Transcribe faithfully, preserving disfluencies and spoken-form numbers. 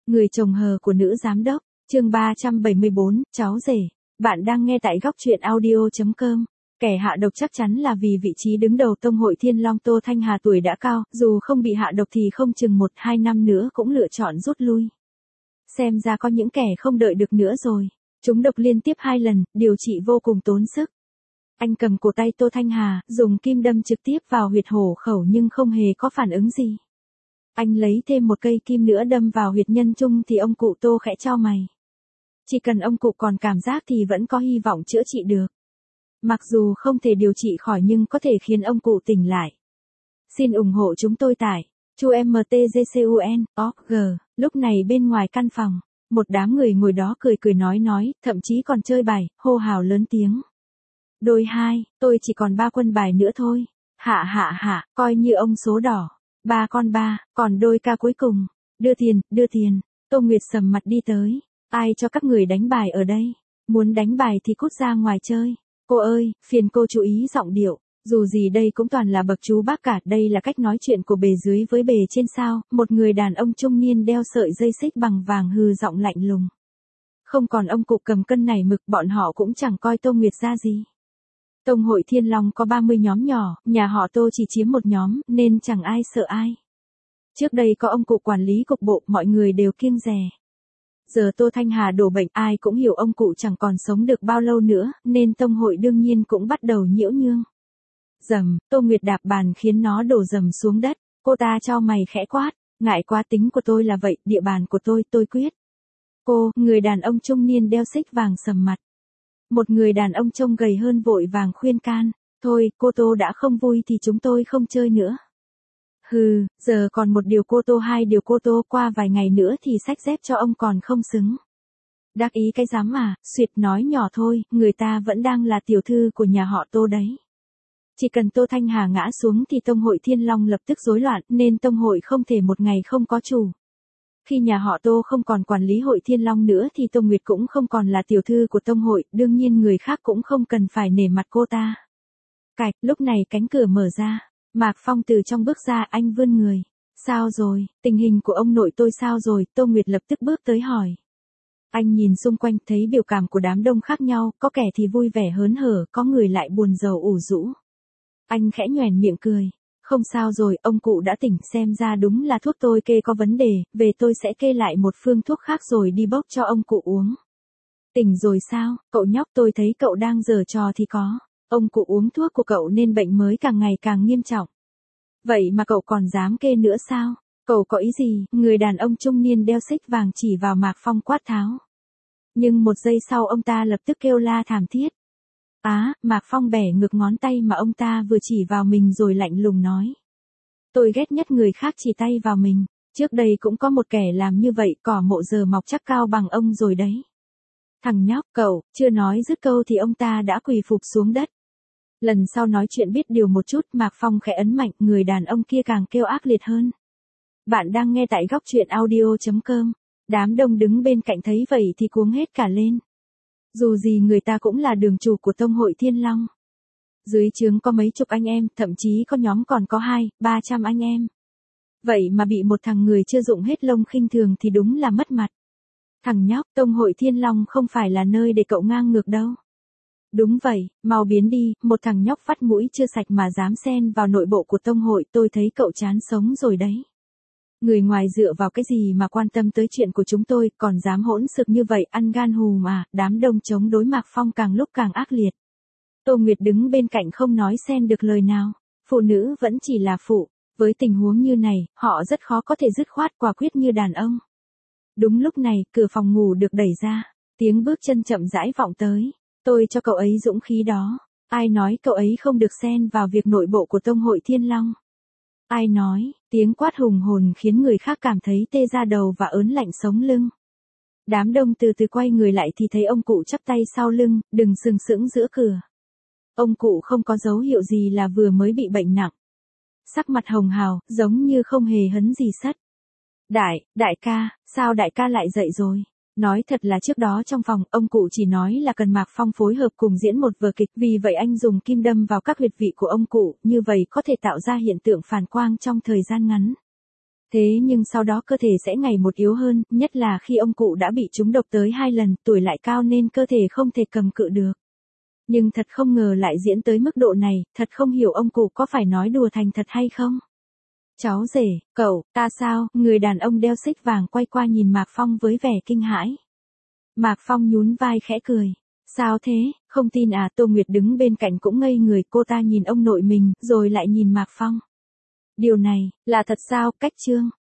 Người chồng hờ của nữ giám đốc, chương ba trăm bảy mươi bốn, cháu rể. Bạn đang nghe tại góc truyện audio chấm com. Kẻ hạ độc chắc chắn là vì vị trí đứng đầu Tông hội Thiên Long Tô Thanh Hà tuổi đã cao, dù không bị hạ độc thì không chừng một hai năm nữa cũng lựa chọn rút lui. Xem ra có những kẻ không đợi được nữa rồi. Chúng độc liên tiếp hai lần, điều trị vô cùng tốn sức. Anh cầm cổ tay Tô Thanh Hà, dùng kim đâm trực tiếp vào huyệt hổ khẩu nhưng không hề có phản ứng gì. Anh lấy thêm một cây kim nữa đâm vào huyệt nhân trung thì ông cụ Tô khẽ chau mày. Chỉ cần ông cụ còn cảm giác thì vẫn có hy vọng chữa trị được. Mặc dù không thể điều trị khỏi nhưng có thể khiến ông cụ tỉnh lại. Xin ủng hộ chúng tôi tại chu em tê giê cun chấm org. Lúc này bên ngoài căn phòng, một đám người ngồi đó cười cười nói nói, thậm chí còn chơi bài, hô hào lớn tiếng. Đôi hai, tôi chỉ còn ba quân bài nữa thôi. Hạ hạ hạ, coi như ông số đỏ. Ba con ba, còn đôi ca cuối cùng. Đưa tiền, đưa tiền. Tô Nguyệt sầm mặt đi tới. Ai cho các người đánh bài ở đây? Muốn đánh bài thì cút ra ngoài chơi. Cô ơi, phiền cô chú ý giọng điệu. Dù gì đây cũng toàn là bậc chú bác cả. Đây là cách nói chuyện của bề dưới với bề trên sao. Một người đàn ông trung niên đeo sợi dây xích bằng vàng hừ giọng lạnh lùng. Không còn ông cụ cầm cân này mực, bọn họ cũng chẳng coi Tô Nguyệt ra gì. Tông hội Thiên Long có ba mươi nhóm nhỏ, nhà họ Tô chỉ chiếm một nhóm, nên chẳng ai sợ ai. Trước đây có ông cụ quản lý cục bộ, mọi người đều kiêng dè. Giờ Tô Thanh Hà đổ bệnh, ai cũng hiểu ông cụ chẳng còn sống được bao lâu nữa, nên tông hội đương nhiên cũng bắt đầu nhiễu nhương. Dầm, Tô Nguyệt đạp bàn khiến nó đổ dầm xuống đất, cô ta chau mày khẽ quát, ngại quá, tính của tôi là vậy, địa bàn của tôi, tôi quyết. Cô, người đàn ông trung niên đeo xích vàng sầm mặt. Một người đàn ông trông gầy hơn vội vàng khuyên can, thôi, cô Tô đã không vui thì chúng tôi không chơi nữa. Hừ, giờ còn một điều cô Tô, hai điều cô Tô, qua vài ngày nữa thì xách dép cho ông còn không xứng. Đắc ý cái dám à, suyệt nói nhỏ thôi, người ta vẫn đang là tiểu thư của nhà họ Tô đấy. Chỉ cần Tô Thanh Hà ngã xuống thì Tông hội Thiên Long lập tức rối loạn, nên Tông hội không thể một ngày không có chủ. Khi nhà họ Tô không còn quản lý hội Thiên Long nữa thì Tô Nguyệt cũng không còn là tiểu thư của Tông hội, đương nhiên người khác cũng không cần phải nể mặt cô ta. Cạch, lúc này cánh cửa mở ra, Mạc Phong từ trong bước ra, anh vươn người. Sao rồi, tình hình của ông nội tôi sao rồi, Tô Nguyệt lập tức bước tới hỏi. Anh nhìn xung quanh thấy biểu cảm của đám đông khác nhau, có kẻ thì vui vẻ hớn hở, có người lại buồn rầu ủ rũ. Anh khẽ nhoẻn miệng cười. Không sao rồi, ông cụ đã tỉnh, xem ra đúng là thuốc tôi kê có vấn đề, về tôi sẽ kê lại một phương thuốc khác rồi đi bốc cho ông cụ uống. Tỉnh rồi sao, cậu nhóc, tôi thấy cậu đang giở trò thì có. Ông cụ uống thuốc của cậu nên bệnh mới càng ngày càng nghiêm trọng. Vậy mà cậu còn dám kê nữa sao? Cậu có ý gì? Người đàn ông trung niên đeo xích vàng chỉ vào Mạc Phong quát tháo. Nhưng một giây sau ông ta lập tức kêu la thảm thiết. Á, Mạc Phong bẻ ngược ngón tay mà ông ta vừa chỉ vào mình rồi lạnh lùng nói. Tôi ghét nhất người khác chỉ tay vào mình. Trước đây cũng có một kẻ làm như vậy, cỏ mộ giờ mọc chắc cao bằng ông rồi đấy. Thằng nhóc, cậu, chưa nói dứt câu thì ông ta đã quỳ phục xuống đất. Lần sau nói chuyện biết điều một chút, Mạc Phong khẽ ấn mạnh, người đàn ông kia càng kêu ác liệt hơn. Bạn đang nghe tại góc truyện audio chấm com. Đám đông đứng bên cạnh thấy vậy thì cuống hết cả lên. Dù gì người ta cũng là đường chủ của Tông hội Thiên Long. Dưới trướng có mấy chục anh em, thậm chí có nhóm còn có hai, ba trăm anh em. Vậy mà bị một thằng người chưa dụng hết lông khinh thường thì đúng là mất mặt. Thằng nhóc, Tông hội Thiên Long không phải là nơi để cậu ngang ngược đâu. Đúng vậy, mau biến đi, một thằng nhóc vắt mũi chưa sạch mà dám xen vào nội bộ của Tông hội, tôi thấy cậu chán sống rồi đấy. Người ngoài dựa vào cái gì mà quan tâm tới chuyện của chúng tôi, còn dám hỗn xược như vậy, ăn gan hù mà, đám đông chống đối Mạc Phong càng lúc càng ác liệt. Tô Nguyệt đứng bên cạnh không nói xen được lời nào, phụ nữ vẫn chỉ là phụ, với tình huống như này, họ rất khó có thể dứt khoát quả quyết như đàn ông. Đúng lúc này, cửa phòng ngủ được đẩy ra, tiếng bước chân chậm rãi vọng tới, tôi cho cậu ấy dũng khí đó, ai nói cậu ấy không được xen vào việc nội bộ của Tông hội Thiên Long. Ai nói, tiếng quát hùng hồn khiến người khác cảm thấy tê da đầu và ớn lạnh sống lưng. Đám đông từ từ quay người lại thì thấy ông cụ chắp tay sau lưng, đứng sừng sững giữa cửa. Ông cụ không có dấu hiệu gì là vừa mới bị bệnh nặng. Sắc mặt hồng hào, giống như không hề hấn gì sất. Đại, đại ca, sao đại ca lại dậy rồi? Nói thật là trước đó trong phòng, ông cụ chỉ nói là cần Mạc Phong phối hợp cùng diễn một vở kịch, vì vậy anh dùng kim đâm vào các huyệt vị của ông cụ, như vậy có thể tạo ra hiện tượng phản quang trong thời gian ngắn. Thế nhưng sau đó cơ thể sẽ ngày một yếu hơn, nhất là khi ông cụ đã bị trúng độc tới hai lần, tuổi lại cao nên cơ thể không thể cầm cự được. Nhưng thật không ngờ lại diễn tới mức độ này, thật không hiểu ông cụ có phải nói đùa thành thật hay không. Cháu rể, cậu, ta sao, người đàn ông đeo xích vàng quay qua nhìn Mạc Phong với vẻ kinh hãi. Mạc Phong nhún vai khẽ cười. Sao thế, không tin à? Tô Nguyệt đứng bên cạnh cũng ngây người, cô ta nhìn ông nội mình, rồi lại nhìn Mạc Phong. Điều này, là thật sao? Cách Trương